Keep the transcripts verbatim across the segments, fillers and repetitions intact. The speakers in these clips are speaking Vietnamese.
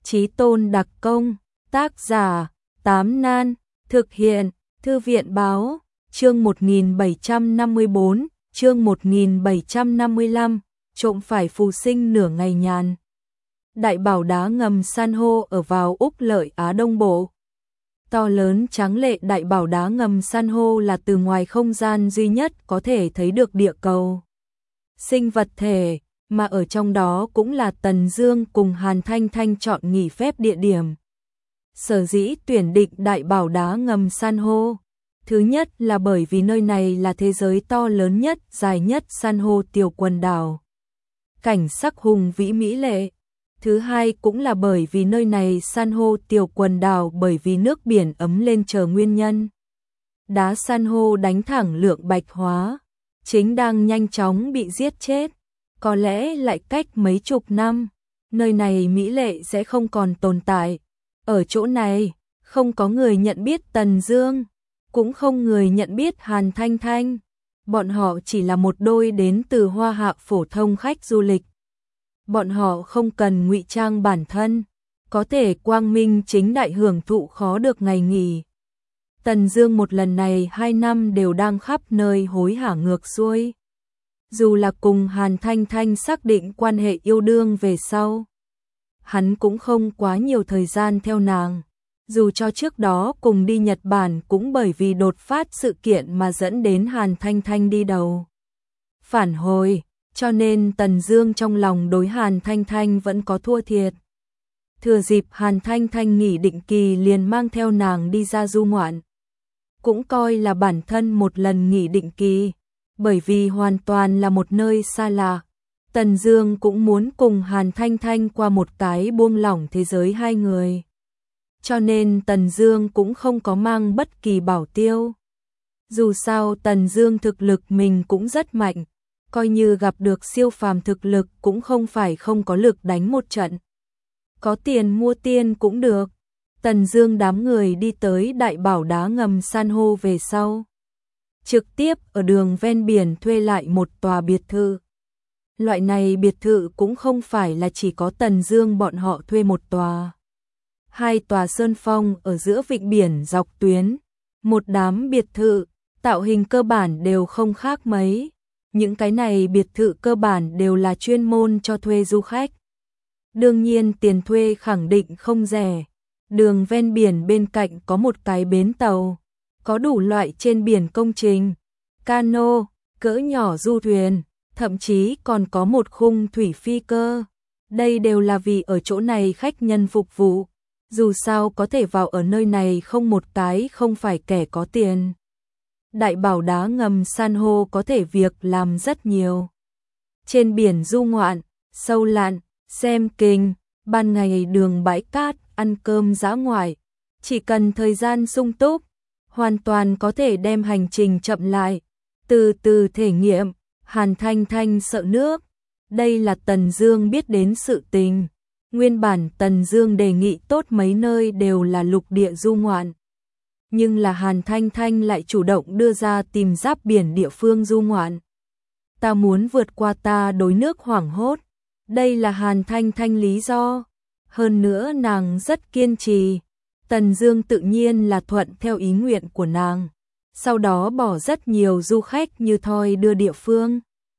Chí Tôn đặc công, tác giả, Tám Nan, thực hiện, Thư viện báo, chương một nghìn bảy trăm năm mươi bốn, chương một nghìn bảy trăm năm mươi lăm, trộm phải phù sinh nửa ngày nhàn. Đại bảo đá ngầm san hô ở vào Úc Lợi Á Đông Bộ. To lớn tráng lệ đại bảo đá ngầm san hô là từ ngoài không gian duy nhất có thể thấy được địa cầu. Sinh vật thể, mà ở trong đó cũng là Tần Dương cùng Hàn Thanh Thanh chọn nghỉ phép địa điểm. Sở dĩ tuyển định đại bảo đá ngầm san hô, thứ nhất là bởi vì nơi này là thế giới to lớn nhất, dài nhất san hô tiểu quần đảo. Cảnh sắc hùng vĩ mỹ lệ. Thứ hai cũng là bởi vì nơi này san hô tiểu quần đảo bởi vì nước biển ấm lên chờ nguyên nhân. Đá san hô đánh thẳng lượng bạch hóa, chính đang nhanh chóng bị giết chết. Có lẽ lại cách mấy chục năm, nơi này mỹ lệ sẽ không còn tồn tại. Ở chỗ này, không có người nhận biết Tần Dương, cũng không người nhận biết Hàn Thanh Thanh. Bọn họ chỉ là một đôi đến từ Hoa Hạ phổ thông khách du lịch. Bọn họ không cần ngụy trang bản thân, có thể quang minh chính đại hưởng thụ khó được ngày nghỉ. Tần Dương một lần này hai năm đều đang khắp nơi hối hả ngược xuôi. Dù là cùng Hàn Thanh Thanh xác định quan hệ yêu đương về sau, hắn cũng không quá nhiều thời gian theo nàng. Dù cho trước đó cùng đi Nhật Bản cũng bởi vì đột phát sự kiện mà dẫn đến Hàn Thanh Thanh đi đầu phản hồi, cho nên Tần Dương trong lòng đối Hàn Thanh Thanh vẫn có thua thiệt. Thừa dịp Hàn Thanh Thanh nghỉ định kỳ liền mang theo nàng đi ra du ngoạn. Cũng coi là bản thân một lần nghỉ định kỳ, bởi vì hoàn toàn là một nơi xa lạ. Tần Dương cũng muốn cùng Hàn Thanh Thanh qua một cái buông lỏng thế giới hai người. Cho nên Tần Dương cũng không có mang bất kỳ bảo tiêu. Dù sao Tần Dương thực lực mình cũng rất mạnh, coi như gặp được siêu phàm thực lực cũng không phải không có lực đánh một trận. Có tiền mua tiên cũng được. Tần Dương đám người đi tới đại bảo đá ngầm san hô về sau, trực tiếp ở đường ven biển thuê lại một tòa biệt thự. Loại này biệt thự cũng không phải là chỉ có Tần Dương bọn họ thuê một tòa. Hai tòa sơn phong ở giữa vịnh biển dọc tuyến, một đám biệt thự, tạo hình cơ bản đều không khác mấy. Những cái này biệt thự cơ bản đều là chuyên môn cho thuê du khách. Đương nhiên tiền thuê khẳng định không rẻ. Đường ven biển bên cạnh có một cái bến tàu, có đủ loại trên biển công trình, cano, cỡ nhỏ du thuyền, thậm chí còn có một khung thủy phi cơ. Đây đều là vì ở chỗ này khách nhân phục vụ. Dù sao có thể vào ở nơi này không một cái không phải kẻ có tiền. Đại bảo đá ngầm san hô có thể việc làm rất nhiều. Trên biển du ngoạn, sâu lặn, xem kình, ban ngày đường bãi cát, ăn cơm dã ngoại. Chỉ cần thời gian sung túc, hoàn toàn có thể đem hành trình chậm lại, từ từ thể nghiệm. Hàn Thanh Thanh sợ nước. Đây là Tần Dương biết đến sự tình. Nguyên bản Tần Dương đề nghị tốt mấy nơi đều là lục địa du ngoạn. Nhưng là Hàn Thanh Thanh lại chủ động đưa ra tìm giáp biển địa phương du ngoạn. Ta muốn vượt qua ta đối nước hoảng hốt. Đây là Hàn Thanh Thanh lý do. Hơn nữa nàng rất kiên trì. Tần Dương tự nhiên là thuận theo ý nguyện của nàng. Sau đó bỏ rất nhiều du khách như thoi đưa địa phương.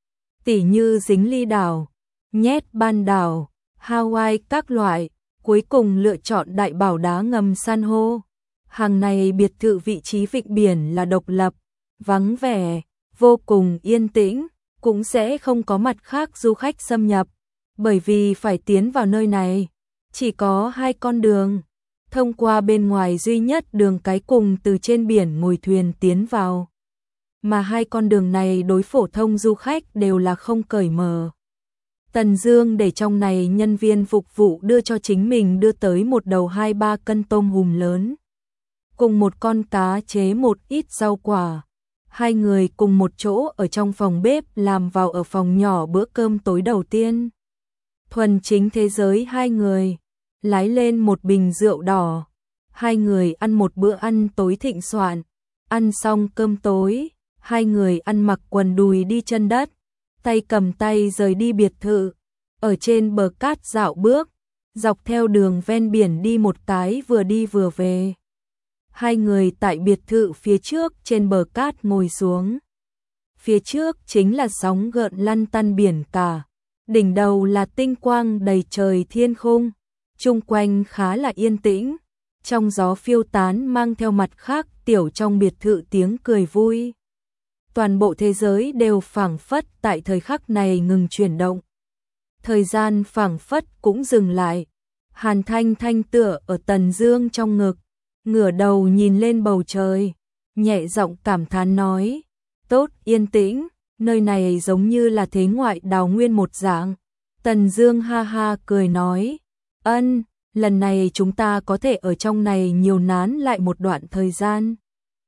Tỉ như Dính Ly đảo, Nhét Ban đảo, Hawaii các loại, cuối cùng lựa chọn đại bảo đá ngầm san hô. Hàng này biệt thự vị trí vịnh biển là độc lập, vắng vẻ, vô cùng yên tĩnh, cũng sẽ không có mặt khác du khách xâm nhập, bởi vì phải tiến vào nơi này, chỉ có hai con đường, thông qua bên ngoài duy nhất đường cái cùng từ trên biển ngồi thuyền tiến vào. Mà hai con đường này đối phổ thông du khách đều là không cởi mở. Tần Dương để trong này nhân viên phục vụ đưa cho chính mình đưa tới một đầu hai ba cân tôm hùm lớn, cùng một con cá chế một ít rau quả. Hai người cùng một chỗ ở trong phòng bếp làm vào ở phòng nhỏ bữa cơm tối đầu tiên. Thuần chính thế giới hai người, lái lên một bình rượu đỏ. Hai người ăn một bữa ăn tối thịnh soạn. Ăn xong cơm tối, hai người ăn mặc quần đùi đi chân đất, tay cầm tay rời đi biệt thự. Ở trên bờ cát dạo bước, dọc theo đường ven biển đi một cái vừa đi vừa về. Hai người tại biệt thự phía trước trên bờ cát ngồi xuống. Phía trước chính là sóng gợn lăn tăn biển cả, đỉnh đầu là tinh quang đầy trời thiên khung, chung quanh khá là yên tĩnh, trong gió phiêu tán mang theo mặt khác tiểu trong biệt thự tiếng cười vui. Toàn bộ thế giới đều phảng phất tại thời khắc này ngừng chuyển động. Thời gian phảng phất cũng dừng lại. Hàn Thanh Thanh tựa ở Tần Dương trong ngực, ngửa đầu nhìn lên bầu trời, nhẹ giọng cảm thán nói, tốt yên tĩnh, nơi này giống như là thế ngoại đào nguyên một dạng. Tần Dương ha ha cười nói, ân, lần này chúng ta có thể ở trong này nhiều nán lại một đoạn thời gian.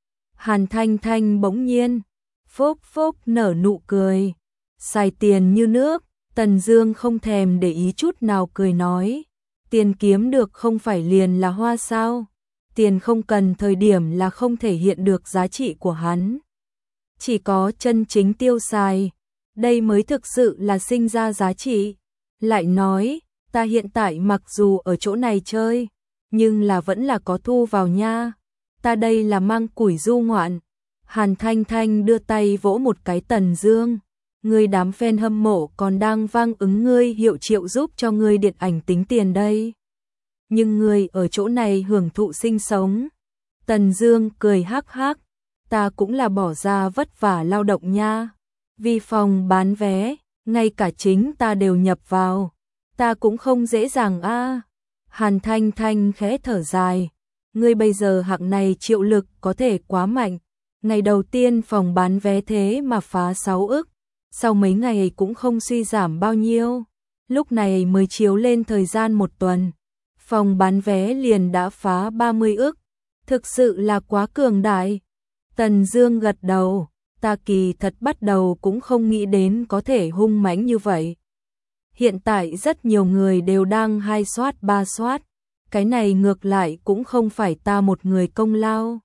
Hàn Thanh Thanh bỗng nhiên, phốc phốc nở nụ cười, xài tiền như nước. Tần Dương không thèm để ý chút nào cười nói, tiền kiếm được không phải liền là hoa sao, tiền không cần thời điểm là không thể hiện được giá trị của hắn. Chỉ có chân chính tiêu xài, đây mới thực sự là sinh ra giá trị. Lại nói, ta hiện tại mặc dù ở chỗ này chơi, nhưng là vẫn là có thu vào nha, ta đây là mang củi du ngoạn. Hàn Thanh Thanh đưa tay vỗ một cái Tần Dương. Ngươi đám fan hâm mộ còn đang vang ứng ngươi hiệu triệu giúp cho ngươi điện ảnh tính tiền đây. Nhưng ngươi ở chỗ này hưởng thụ sinh sống. Tần Dương cười hắc hắc, ta cũng là bỏ ra vất vả lao động nha. Vì phòng bán vé, ngay cả chính ta đều nhập vào. Ta cũng không dễ dàng a. À. Hàn Thanh Thanh khẽ thở dài, ngươi bây giờ hạng này triệu lực có thể quá mạnh. Ngày đầu tiên phòng bán vé thế mà phá sáu ức. Sau mấy ngày cũng không suy giảm bao nhiêu, lúc này mới chiếu lên thời gian một tuần, phòng bán vé liền đã phá ba mươi ức, thực sự là quá cường đại. Tần Dương gật đầu, ta kỳ thật bắt đầu cũng không nghĩ đến có thể hung mãnh như vậy. Hiện tại rất nhiều người đều đang hai soát ba soát, cái này ngược lại cũng không phải ta một người công lao.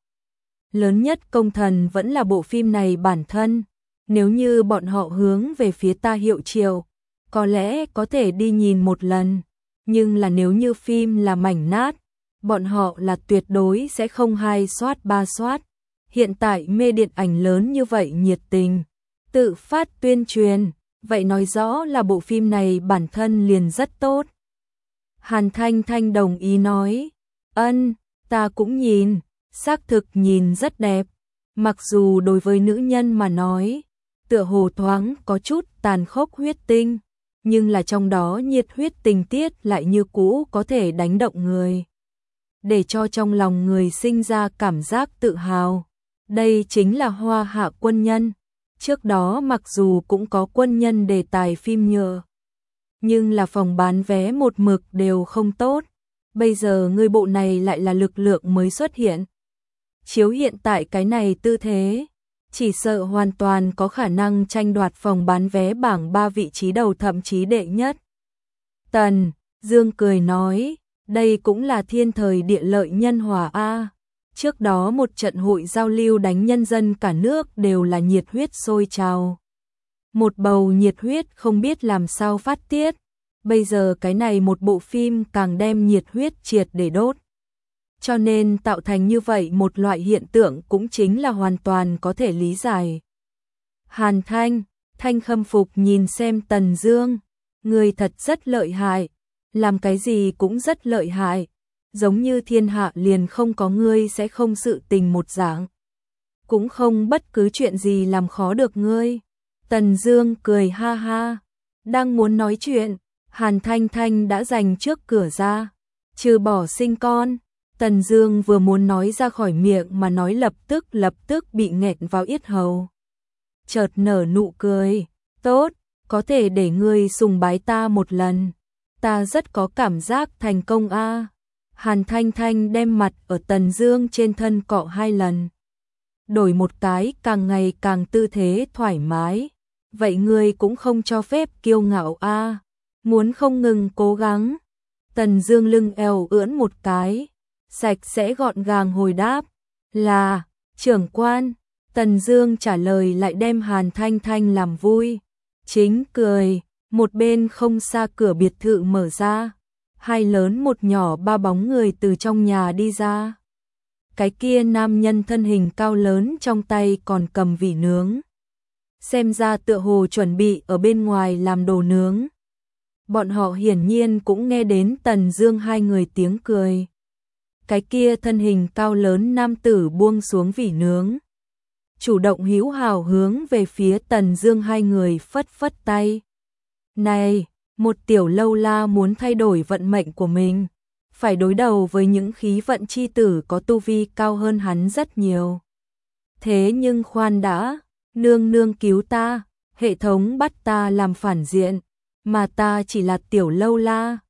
Lớn nhất công thần vẫn là bộ phim này bản thân. Nếu như bọn họ hướng về phía ta hiệu triệu, có lẽ có thể đi nhìn một lần, nhưng là nếu như phim là mảnh nát, bọn họ là tuyệt đối sẽ không hai soát ba soát. Hiện tại mê điện ảnh lớn như vậy nhiệt tình, tự phát tuyên truyền, vậy nói rõ là bộ phim này bản thân liền rất tốt. Hàn Thanh Thanh đồng ý nói, ân, ta cũng nhìn, xác thực nhìn rất đẹp, mặc dù đối với nữ nhân mà nói, tựa hồ thoáng có chút tàn khốc huyết tinh, nhưng là trong đó nhiệt huyết tình tiết lại như cũ có thể đánh động người, để cho trong lòng người sinh ra cảm giác tự hào. Đây chính là Hoa Hạ Quân Nhân. Trước đó mặc dù cũng có Quân Nhân đề tài phim nhựa, nhưng là phòng bán vé một mực đều không tốt. Bây giờ người bộ này lại là lực lượng mới xuất hiện. Chiếu hiện tại cái này tư thế, chỉ sợ hoàn toàn có khả năng tranh đoạt phòng bán vé bảng ba vị trí đầu thậm chí đệ nhất. Tần Dương cười nói, đây cũng là thiên thời địa lợi nhân hòa a. Trước đó một trận hội giao lưu đánh nhân dân cả nước đều là nhiệt huyết sôi trào. Một bầu nhiệt huyết không biết làm sao phát tiết. Bây giờ cái này một bộ phim càng đem nhiệt huyết triệt để đốt. Cho nên tạo thành như vậy một loại hiện tượng cũng chính là hoàn toàn có thể lý giải. Hàn Thanh, Thanh khâm phục nhìn xem Tần Dương, người thật rất lợi hại, làm cái gì cũng rất lợi hại, giống như thiên hạ liền không có ngươi sẽ không sự tình một dạng. Cũng không bất cứ chuyện gì làm khó được ngươi. Tần Dương cười ha ha, đang muốn nói chuyện, Hàn Thanh Thanh đã giành trước cửa ra, trừ bỏ sinh con. Tần Dương vừa muốn nói ra khỏi miệng mà nói lập tức lập tức bị nghẹn vào yết hầu. Chợt nở nụ cười, tốt, có thể để ngươi sùng bái ta một lần. Ta rất có cảm giác thành công a. À. Hàn Thanh Thanh đem mặt ở Tần Dương trên thân cọ hai lần. Đổi một cái càng ngày càng tư thế thoải mái. Vậy ngươi cũng không cho phép kiêu ngạo a. À. Muốn không ngừng cố gắng. Tần Dương lưng eo ưỡn một cái. Sạch sẽ gọn gàng hồi đáp, là, trưởng quan. Tần Dương trả lời lại đem Hàn Thanh Thanh làm vui. Chính cười, một bên không xa cửa biệt thự mở ra. hai lớn một nhỏ ba bóng người từ trong nhà đi ra. Cái kia nam nhân thân hình cao lớn trong tay còn cầm vỉ nướng. Xem ra tựa hồ chuẩn bị ở bên ngoài làm đồ nướng. Bọn họ hiển nhiên cũng nghe đến Tần Dương hai người tiếng cười. Cái kia thân hình cao lớn nam tử buông xuống vỉ nướng, chủ động hữu hảo hướng về phía Tần Dương hai người phất phất tay. Này, một tiểu lâu la muốn thay đổi vận mệnh của mình, phải đối đầu với những khí vận chi tử có tu vi cao hơn hắn rất nhiều. Thế nhưng khoan đã, nương nương cứu ta, hệ thống bắt ta làm phản diện, mà ta chỉ là tiểu lâu la,